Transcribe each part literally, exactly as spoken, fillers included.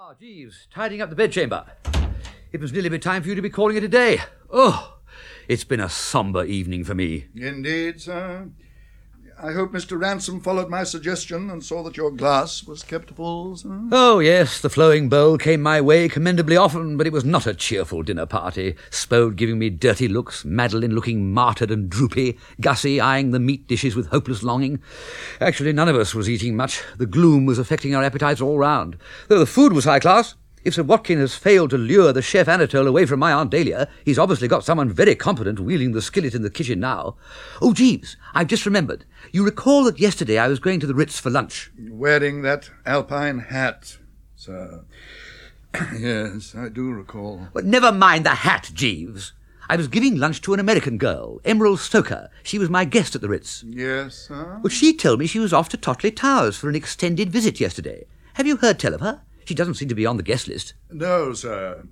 Ah, Jeeves, tidying up the bedchamber. It must nearly be time for you to be calling it a day. Oh, it's been a sombre evening for me. Indeed, sir. I hope Mister Ransom followed my suggestion and saw that your glass was kept full, sir. Oh, yes, the flowing bowl came my way commendably often, but it was not a cheerful dinner party. Spode giving me dirty looks, Madeline looking martyred and droopy, Gussie eyeing the meat dishes with hopeless longing. Actually, none of us was eating much. The gloom was affecting our appetites all round. Though the food was high class, if Sir Watkin has failed to lure the chef Anatole away from my Aunt Dahlia, he's obviously got someone very competent wielding the skillet in the kitchen now. Oh, Jeeves, I've just remembered. You recall that yesterday I was going to the Ritz for lunch. Wearing that alpine hat, sir. Yes, I do recall. But never mind the hat, Jeeves. I was giving lunch to an American girl, Emerald Stoker. She was my guest at the Ritz. Yes, sir? Well, she told me she was off to Totley Towers for an extended visit yesterday. Have you heard tell of her? She doesn't seem to be on the guest list. No, sir.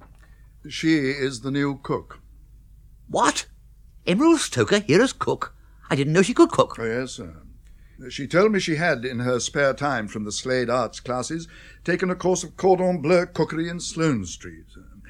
She is the new cook. What? Emerald Stoker here as cook? I didn't know she could cook. Oh, yes, sir. She told me she had, in her spare time from the Slade Arts classes, taken a course of cordon bleu cookery in Sloane Street.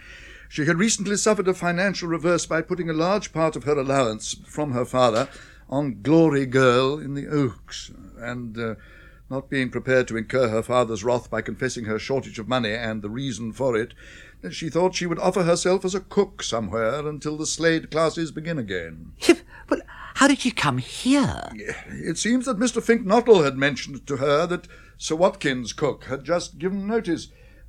She had recently suffered a financial reverse by putting a large part of her allowance from her father on Glory Girl in the Oaks, and uh, not being prepared to incur her father's wrath by confessing her shortage of money and the reason for it, she thought she would offer herself as a cook somewhere until the Slade classes begin again. But how did she come here? It seems that Mister Finknottle had mentioned to her that Sir Watkin's cook had just given notice.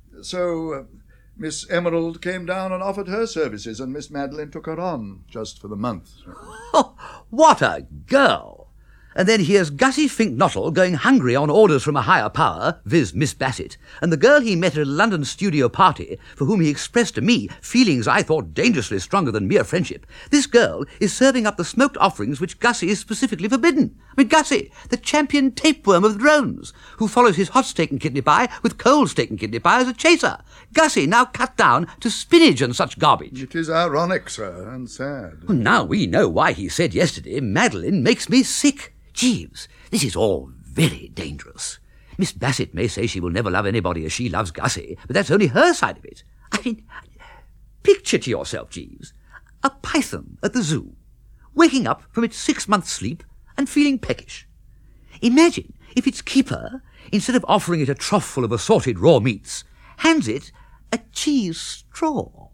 So uh, Miss Emerald came down and offered her services, and Miss Madeline took her on, just for the month. Oh, what a girl! And then here's Gussie Finknottle going hungry on orders from a higher power, viz. Miss Bassett, and the girl he met at a London studio party, for whom he expressed to me feelings I thought dangerously stronger than mere friendship. This girl is serving up the smoked offerings which Gussie is specifically forbidden. I mean, Gussie, the champion tapeworm of drones, who follows his hot steak and kidney pie with cold steak and kidney pie as a chaser. Gussie now cut down to spinach and such garbage. It is ironic, sir, and sad. Well, now we know why he said yesterday, Madeline makes me sick. Jeeves, this is all very dangerous. Miss Bassett may say she will never love anybody as she loves Gussie, but that's only her side of it. I mean, picture to yourself, Jeeves, a python at the zoo, waking up from its six-month sleep and feeling peckish. Imagine if its keeper, instead of offering it a trough full of assorted raw meats, hands it a cheese straw.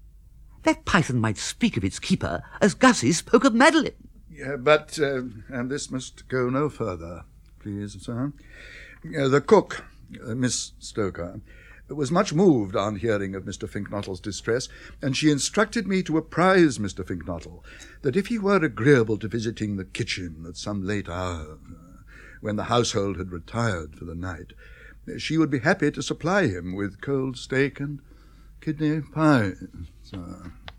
That python might speak of its keeper as Gussie spoke of Madeline. Yeah, but, uh, and this must go no further, please, sir. Uh, the cook, uh, Miss Stoker, was much moved on hearing of Mister Finknottle's distress, and she instructed me to apprise Mister Finknottle that if he were agreeable to visiting the kitchen at some late hour, uh, when the household had retired for the night, she would be happy to supply him with cold steak and kidney pie, sir.